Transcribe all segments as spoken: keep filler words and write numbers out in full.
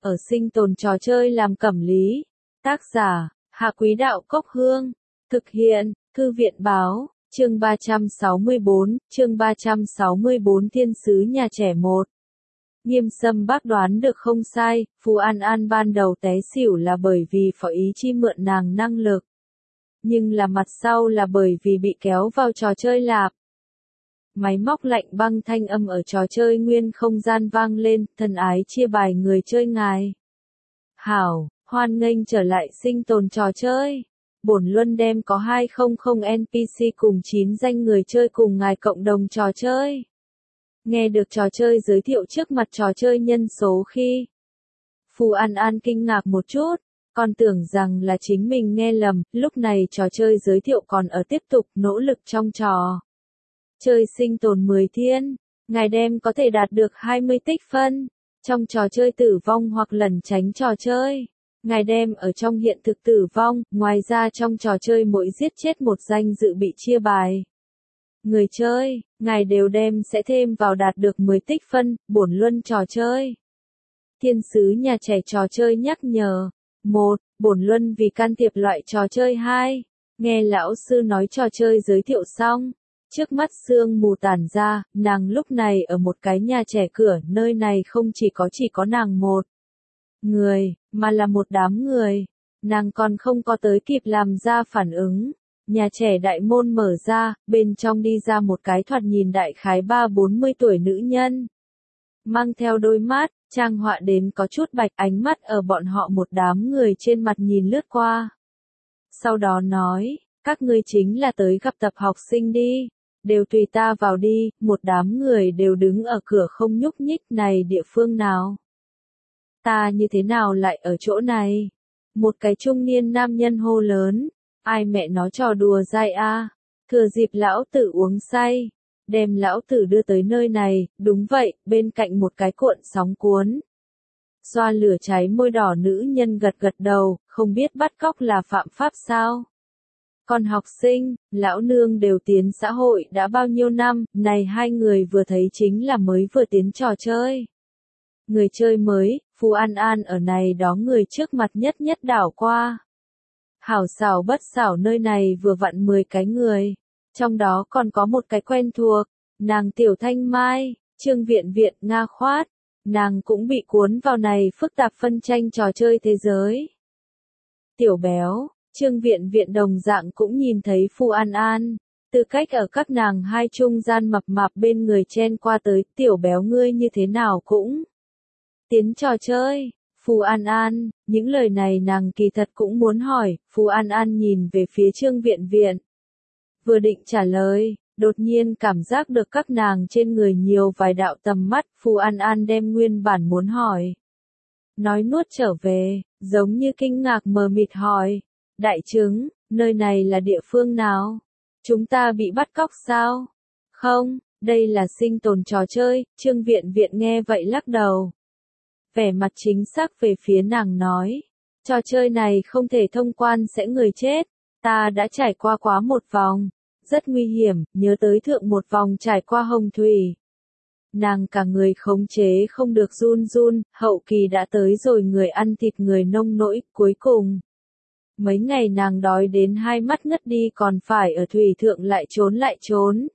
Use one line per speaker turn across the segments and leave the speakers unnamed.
ở sinh tồn trò chơi làm cẩm lý. Tác giả, Hạ Quý Đạo Cốc Hương. Thực hiện, Thư viện Báo, chương ba trăm sáu mươi bốn, chương ba trăm sáu mươi bốn Thiên sứ nhà trẻ một. Nghiêm Sâm bác đoán được không sai, Phù An An ban đầu té xỉu là bởi vì Phó Ý Chi mượn nàng năng lực. Nhưng là mặt sau là bởi vì bị kéo vào trò chơi lạp. Máy móc lạnh băng thanh âm ở trò chơi nguyên không gian vang lên, thân ái chia bài người chơi ngài. Hảo, hoan nghênh trở lại sinh tồn trò chơi. Bổn luân đem có hai trăm en pê xê cùng chín danh người chơi cùng ngài cộng đồng trò chơi. Nghe được trò chơi giới thiệu trước mặt trò chơi nhân số khi Phù An An kinh ngạc một chút, còn tưởng rằng là chính mình nghe lầm, lúc này trò chơi giới thiệu còn ở tiếp tục nỗ lực trong trò chơi sinh tồn mười thiên, ngài đem có thể đạt được hai mươi tích phân trong trò chơi tử vong hoặc lẩn tránh trò chơi. Ngài đem ở trong hiện thực tử vong, ngoài ra trong trò chơi mỗi giết chết một danh dự bị chia bài người chơi, ngài đều đem sẽ thêm vào đạt được mười tích phân, bổn luân trò chơi. Thiên sứ nhà trẻ trò chơi nhắc nhở. một. Bổn luân vì can thiệp loại trò chơi hai. Nghe lão sư nói trò chơi giới thiệu xong. Trước mắt sương mù tản ra, nàng lúc này ở một cái nhà trẻ cửa, nơi này không chỉ có chỉ có nàng một người, mà là một đám người. Nàng còn không có tới kịp làm ra phản ứng. Nhà trẻ đại môn mở ra, bên trong đi ra một cái thoạt nhìn đại khái ba bốn mươi tuổi nữ nhân. Mang theo đôi mắt, trang họa đến có chút bạch, ánh mắt ở bọn họ một đám người trên mặt nhìn lướt qua. Sau đó nói, các ngươi chính là tới gặp tập học sinh đi, đều tùy ta vào đi, một đám người đều đứng ở cửa không nhúc nhích, này địa phương nào? Ta như thế nào lại ở chỗ này? Một cái trung niên nam nhân hô lớn. Ai mẹ nó trò đùa dai a? Thừa dịp lão tử uống say, đem lão tử đưa tới nơi này, đúng vậy, bên cạnh một cái cuộn sóng cuốn. Xoa lửa cháy môi đỏ nữ nhân gật gật đầu, không biết bắt cóc là phạm pháp sao? Còn học sinh, lão nương đều tiến xã hội đã bao nhiêu năm, này hai người vừa thấy chính là mới vừa tiến trò chơi. Người chơi mới, Phù An An ở này đó người trước mặt nhất nhất đảo qua. Hảo xảo bất xảo nơi này vừa vặn mười cái người, trong đó còn có một cái quen thuộc, nàng Tiểu Thanh Mai, Trương Viện Viện Nga khoát, nàng cũng bị cuốn vào này phức tạp phân tranh trò chơi thế giới. Tiểu Béo, Trương Viện Viện đồng dạng cũng nhìn thấy Phù An An, tư cách ở các nàng hai trung gian mập mạp bên người chen qua tới, Tiểu Béo ngươi như thế nào cũng tiến trò chơi. Phù An An, những lời này nàng kỳ thật cũng muốn hỏi, Phù An An nhìn về phía Trương Viện Viện. Vừa định trả lời, đột nhiên cảm giác được các nàng trên người nhiều vài đạo tầm mắt, Phù An An đem nguyên bản muốn hỏi. Nói nuốt trở về, giống như kinh ngạc mờ mịt hỏi. Đại trứng, nơi này là địa phương nào? Chúng ta bị bắt cóc sao? Không, đây là sinh tồn trò chơi, Trương Viện Viện nghe vậy lắc đầu. Vẻ mặt chính xác về phía nàng nói, trò chơi này không thể thông quan sẽ người chết, ta đã trải qua quá một vòng, rất nguy hiểm, nhớ tới thượng một vòng trải qua hồng thủy. Nàng cả người khống chế không được run run, hậu kỳ đã tới rồi người ăn thịt người nông nỗi, cuối cùng. Mấy ngày nàng đói đến hai mắt ngất đi còn phải ở thủy thượng lại trốn lại trốn.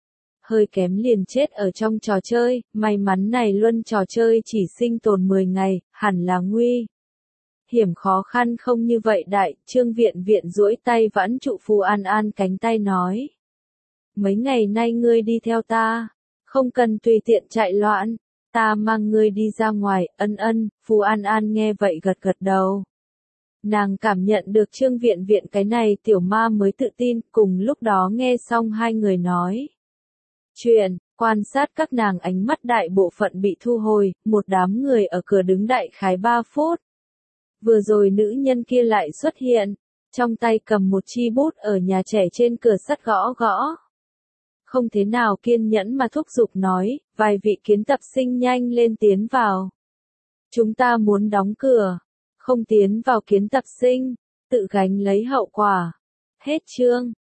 Hơi kém liền chết ở trong trò chơi, may mắn này luân trò chơi chỉ sinh tồn mười ngày, hẳn là nguy. Hiểm khó khăn không như vậy đại, Trương Viện Viện duỗi tay vãn trụ Phù An An cánh tay nói. Mấy ngày nay ngươi đi theo ta, không cần tùy tiện chạy loạn, ta mang ngươi đi ra ngoài, ân ân, Phù An An nghe vậy gật gật đầu. Nàng cảm nhận được Trương Viện Viện cái này tiểu ma mới tự tin, cùng lúc đó nghe xong hai người nói. Chuyện, quan sát các nàng ánh mắt đại bộ phận bị thu hồi, một đám người ở cửa đứng đại khái ba phút. Vừa rồi nữ nhân kia lại xuất hiện, trong tay cầm một chi bút ở nhà trẻ trên cửa sắt gõ gõ. Không thế nào kiên nhẫn mà thúc giục nói, vài vị kiến tập sinh nhanh lên tiến vào. Chúng ta muốn đóng cửa, không tiến vào kiến tập sinh, tự gánh lấy hậu quả. Hết chương.